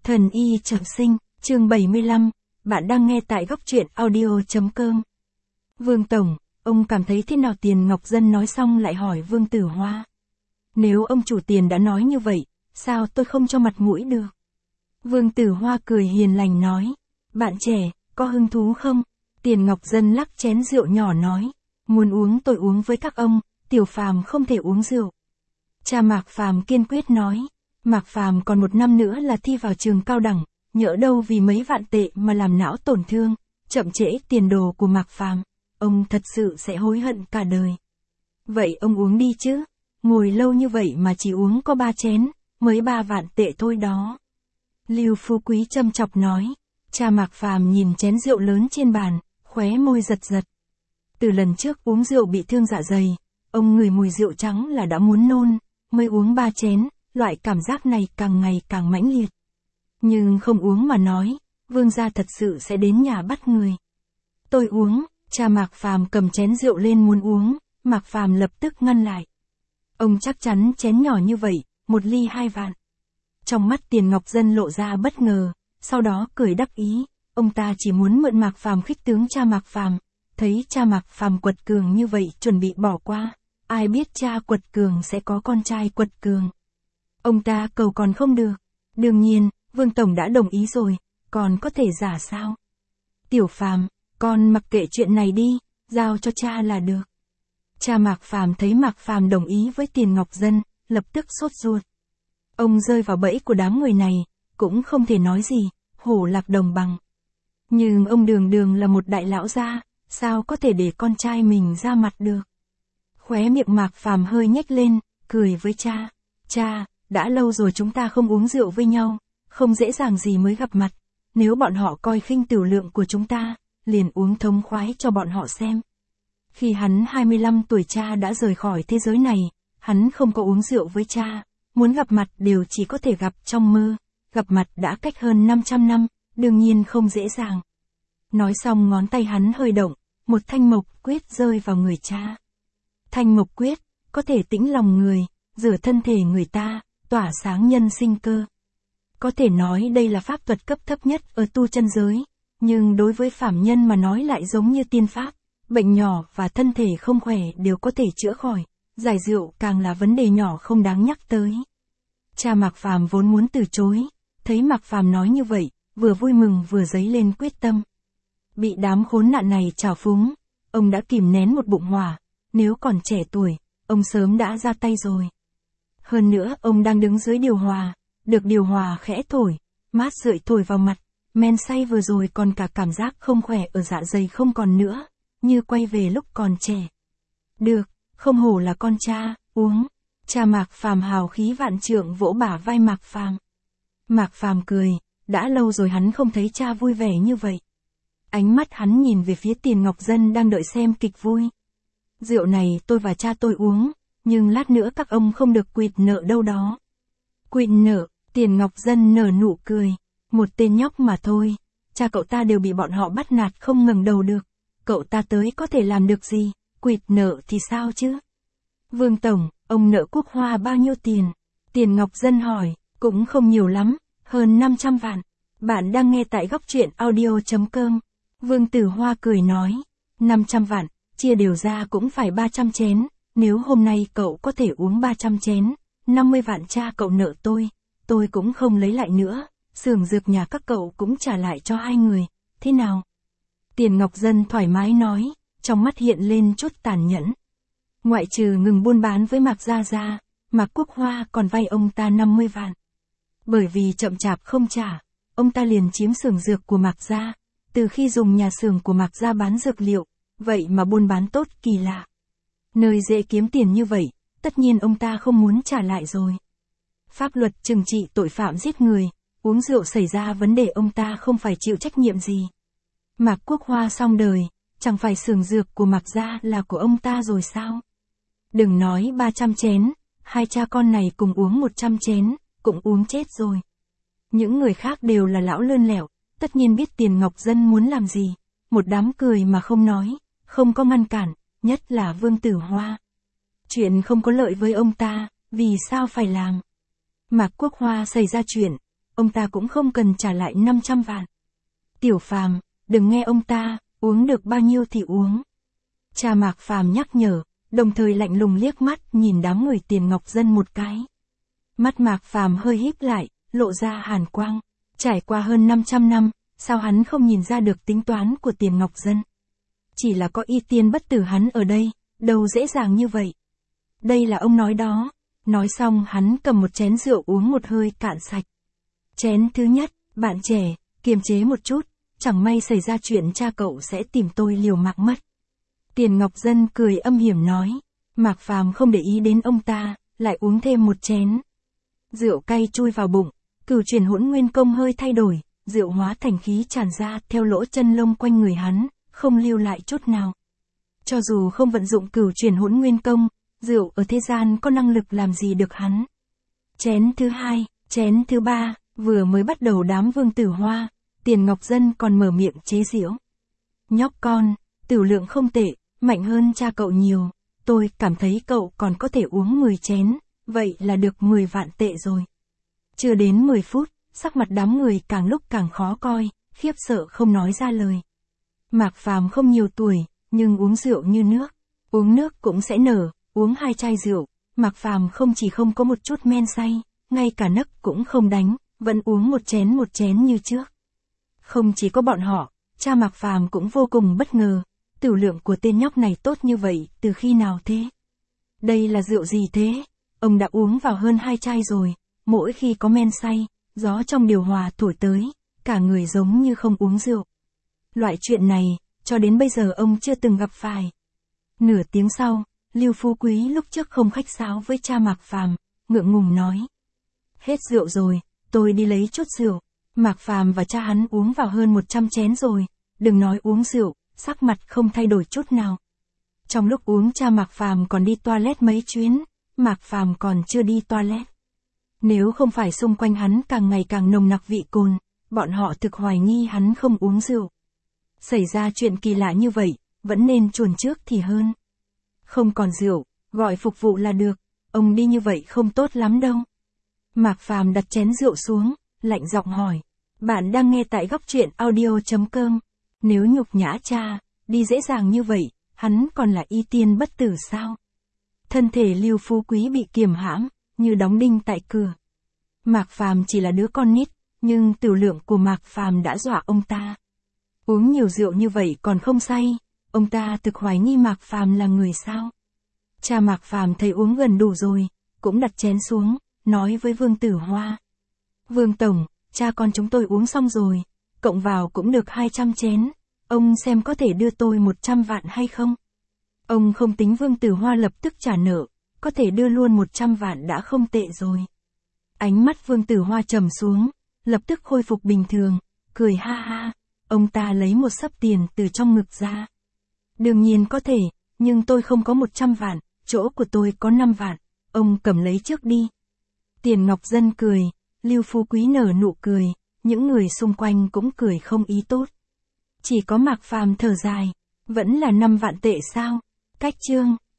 Thần y trọng sinh, chương 75, bạn đang nghe tại góc truyện audio.com. Vương Tổng, ông cảm thấy thế nào? Tiền Ngọc Dân nói xong lại hỏi Vương Tử Hoa. Nếu ông chủ Tiền đã nói như vậy, sao tôi không cho mặt mũi được? Vương Tử Hoa cười hiền lành nói, bạn trẻ, có hứng thú không? Tiền Ngọc Dân lắc chén rượu nhỏ nói, muốn uống tôi uống với các ông, Tiểu Phàm không thể uống rượu. Cha Mạc Phàm kiên quyết nói, Mạc Phàm còn 1 năm nữa là thi vào trường cao đẳng, nhỡ đâu vì mấy vạn tệ mà làm não tổn thương, chậm trễ tiền đồ của Mạc Phàm, ông thật sự sẽ hối hận cả đời. Vậy ông uống đi chứ, ngồi lâu như vậy mà chỉ uống có 3 chén, mới 3 vạn tệ thôi đó. Lưu Phú Quý châm chọc nói, cha Mạc Phàm nhìn chén rượu lớn trên bàn, khóe môi giật giật. Từ lần trước uống rượu bị thương dạ dày, ông ngửi mùi rượu trắng là đã muốn nôn, mới uống 3 chén, loại cảm giác này càng ngày càng mãnh liệt. Nhưng không uống mà nói, Vương gia thật sự sẽ đến nhà bắt người. Tôi uống, cha Mạc Phàm cầm chén rượu lên muốn uống, Mạc Phàm lập tức ngăn lại. Ông chắc chắn chén nhỏ như vậy, 1 ly 2 vạn. Trong mắt Tiền Ngọc Dân lộ ra bất ngờ, sau đó cười đắc ý, ông ta chỉ muốn mượn Mạc Phàm khích tướng cha Mạc Phàm, thấy cha Mạc Phàm quật cường như vậy chuẩn bị bỏ qua, ai biết cha quật cường sẽ có con trai quật cường. Ông ta cầu còn không được, đương nhiên, Vương Tổng đã đồng ý rồi, còn có thể giả sao? Tiểu Phàm, con mặc kệ chuyện này đi, giao cho cha là được. Cha Mạc Phàm thấy Mạc Phàm đồng ý với Tiền Ngọc Dân, lập tức sốt ruột. Ông rơi vào bẫy của đám người này, cũng không thể nói gì, hổ lạc đồng bằng. Nhưng ông đường đường là một đại lão gia, sao có thể để con trai mình ra mặt được? Khóe miệng Mạc Phàm hơi nhếch lên, cười với cha. Cha, đã lâu rồi chúng ta không uống rượu với nhau, không dễ dàng gì mới gặp mặt. Nếu bọn họ coi khinh tiểu lượng của chúng ta, liền uống thống khoái cho bọn họ xem. Khi hắn 25 tuổi cha đã rời khỏi thế giới này, hắn không có uống rượu với cha, muốn gặp mặt đều chỉ có thể gặp trong mơ, gặp mặt đã cách hơn 500 năm, đương nhiên không dễ dàng. Nói xong ngón tay hắn hơi động, một thanh mộc quyết rơi vào người cha. Thanh mộc quyết, có thể tĩnh lòng người, rửa thân thể người ta, tỏa sáng nhân sinh cơ. Có thể nói đây là pháp thuật cấp thấp nhất ở tu chân giới, nhưng đối với phàm nhân mà nói lại giống như tiên pháp, bệnh nhỏ và thân thể không khỏe đều có thể chữa khỏi, giải rượu càng là vấn đề nhỏ không đáng nhắc tới. Cha Mạc Phàm vốn muốn từ chối, thấy Mạc Phàm nói như vậy, vừa vui mừng vừa dấy lên quyết tâm. Bị đám khốn nạn này trào phúng, ông đã kìm nén một bụng hỏa, nếu còn trẻ tuổi, ông sớm đã ra tay rồi. Hơn nữa ông đang đứng dưới điều hòa, được điều hòa khẽ thổi, mát rượi thổi vào mặt, men say vừa rồi còn cả cảm giác không khỏe ở dạ dày không còn nữa, như quay về lúc còn trẻ. Được, không hổ là con cha, uống. Cha Mạc Phàm hào khí vạn trượng vỗ bả vai Mạc Phàm. Mạc Phàm cười, đã lâu rồi hắn không thấy cha vui vẻ như vậy. Ánh mắt hắn nhìn về phía Tiền Ngọc Dân đang đợi xem kịch vui. Rượu này tôi và cha tôi uống, nhưng lát nữa các ông không được quỵt nợ đâu đó. Quỵt nợ? Tiền Ngọc Dân nở nụ cười. Một tên nhóc mà thôi, cha cậu ta đều bị bọn họ bắt nạt không ngẩng đầu được. Cậu ta tới có thể làm được gì, quỵt nợ thì sao chứ? Vương Tổng, ông nợ Quốc Hoa bao nhiêu tiền? Tiền Ngọc Dân hỏi, cũng không nhiều lắm, hơn 500 vạn. Bạn đang nghe tại góc truyện audio.com. Vương Tử Hoa cười nói, 500 vạn, chia đều ra cũng phải 300 chén, nếu hôm nay cậu có thể uống 300 chén, 50 vạn cha cậu nợ tôi cũng không lấy lại nữa, xưởng dược nhà các cậu cũng trả lại cho 2 người, thế nào? Tiền Ngọc Dân thoải mái nói, trong mắt hiện lên chút tàn nhẫn. Ngoại trừ ngừng buôn bán với Mạc Gia ra, Mạc Quốc Hoa còn vay ông ta 50 vạn. Bởi vì chậm chạp không trả, ông ta liền chiếm xưởng dược của Mạc Gia, từ khi dùng nhà xưởng của Mạc Gia bán dược liệu, vậy mà buôn bán tốt kỳ lạ. Nơi dễ kiếm tiền như vậy, tất nhiên ông ta không muốn trả lại rồi. Pháp luật trừng trị tội phạm giết người, uống rượu xảy ra vấn đề ông ta không phải chịu trách nhiệm gì. Mạc Quốc Hoa xong đời, chẳng phải xưởng dược của Mạc Gia là của ông ta rồi sao? Đừng nói 300 chén, 2 cha con này cùng uống 100 chén, cũng uống chết rồi. Những người khác đều là lão lươn lẹo, tất nhiên biết Tiền Ngọc Dân muốn làm gì, một đám cười mà không nói, không có ngăn cản, nhất là Vương Tử Hoa. Chuyện không có lợi với ông ta, vì sao phải làm? Mạc Quốc Hoa xảy ra chuyện, ông ta cũng không cần trả lại 500 vạn. Tiểu Phàm, đừng nghe ông ta, uống được bao nhiêu thì uống. Cha Mạc Phàm nhắc nhở, đồng thời lạnh lùng liếc mắt nhìn đám người Tiền Ngọc Dân một cái. Mắt Mạc Phàm hơi híp lại, lộ ra hàn quang. Trải qua hơn 500 năm, sao hắn không nhìn ra được tính toán của Tiền Ngọc Dân? Chỉ là có y tiên bất tử hắn ở đây, đâu dễ dàng như vậy. Đây là ông nói đó. Nói xong hắn cầm một chén rượu uống một hơi cạn sạch. Chén thứ nhất, bạn trẻ, kiềm chế một chút, chẳng may xảy ra chuyện cha cậu sẽ tìm tôi liều mạng mất. Tiền Ngọc Dân cười âm hiểm nói. Mạc Phàm không để ý đến ông ta, lại uống thêm một chén. Rượu cay chui vào bụng, Cửu Chuyển Hỗn Nguyên Công hơi thay đổi, rượu hóa thành khí tràn ra theo lỗ chân lông quanh người hắn, không lưu lại chút nào. Cho dù không vận dụng Cửu Chuyển Hỗn Nguyên Công, rượu ở thế gian có năng lực làm gì được hắn. Chén thứ hai, chén thứ ba, vừa mới bắt đầu đám Vương Tử Hoa, Tiền Ngọc Dân còn mở miệng chế giễu. Nhóc con, tử lượng không tệ, mạnh hơn cha cậu nhiều, tôi cảm thấy cậu còn có thể uống 10 chén, vậy là được 10 vạn tệ rồi. Chưa đến 10 phút, sắc mặt đám người càng lúc càng khó coi, khiếp sợ không nói ra lời. Mạc Phàm không nhiều tuổi, nhưng uống rượu như nước. Uống nước cũng sẽ nở, uống 2 chai rượu, Mạc Phàm không chỉ không có một chút men say, ngay cả nấc cũng không đánh, vẫn uống một chén như trước. Không chỉ có bọn họ, cha Mạc Phàm cũng vô cùng bất ngờ, tử lượng của tên nhóc này tốt như vậy từ khi nào thế? Đây là rượu gì thế? Ông đã uống vào hơn 2 chai rồi, mỗi khi có men say, gió trong điều hòa thổi tới, cả người giống như không uống rượu. Loại chuyện này, cho đến bây giờ ông chưa từng gặp phải. Nửa tiếng sau, Lưu Phú Quý lúc trước không khách sáo với cha Mạc Phàm, ngượng ngùng nói. Hết rượu rồi, tôi đi lấy chút rượu. Mạc Phàm và cha hắn uống vào hơn 100 chén rồi, đừng nói uống rượu, sắc mặt không thay đổi chút nào. Trong lúc uống cha Mạc Phàm còn đi toilet mấy chuyến, Mạc Phàm còn chưa đi toilet. Nếu không phải xung quanh hắn càng ngày càng nồng nặc vị cồn, bọn họ thực hoài nghi hắn không uống rượu. Xảy ra chuyện kỳ lạ như vậy, vẫn nên chuồn trước thì hơn. Không còn rượu, gọi phục vụ là được, ông đi như vậy không tốt lắm đâu. Mạc Phàm đặt chén rượu xuống, lạnh giọng hỏi. Bạn đang nghe tại góc truyện audio.com. Nếu nhục nhã cha, đi dễ dàng như vậy, hắn còn là y tiên bất tử sao? Thân thể Lưu Phú Quý bị kiềm hãm, như đóng đinh tại cửa. Mạc Phàm chỉ là đứa con nít, nhưng tử lượng của Mạc Phàm đã dọa ông ta. Uống nhiều rượu như vậy còn không say, ông ta thực hoài nghi Mạc Phàm là người sao? Cha Mạc Phàm thấy uống gần đủ rồi, cũng đặt chén xuống, nói với Vương Tử Hoa. Vương Tổng, cha con chúng tôi uống xong rồi, cộng vào cũng được 200 chén, ông xem có thể đưa tôi 100 vạn hay không? Ông không tính Vương Tử Hoa lập tức trả nợ, có thể đưa luôn 100 vạn đã không tệ rồi. Ánh mắt Vương Tử Hoa trầm xuống, lập tức khôi phục bình thường, cười ha ha, ông ta lấy một xấp tiền từ trong ngực ra. Đương nhiên có thể, nhưng tôi không có 100 vạn, chỗ của tôi có 5 vạn, ông cầm lấy trước đi. Tiền Ngọc Dân cười, Lưu Phú Quý nở nụ cười, những người xung quanh cũng cười không ý tốt. Chỉ có Mạc Phàm thở dài, vẫn là 5 vạn tệ sao? Cách chương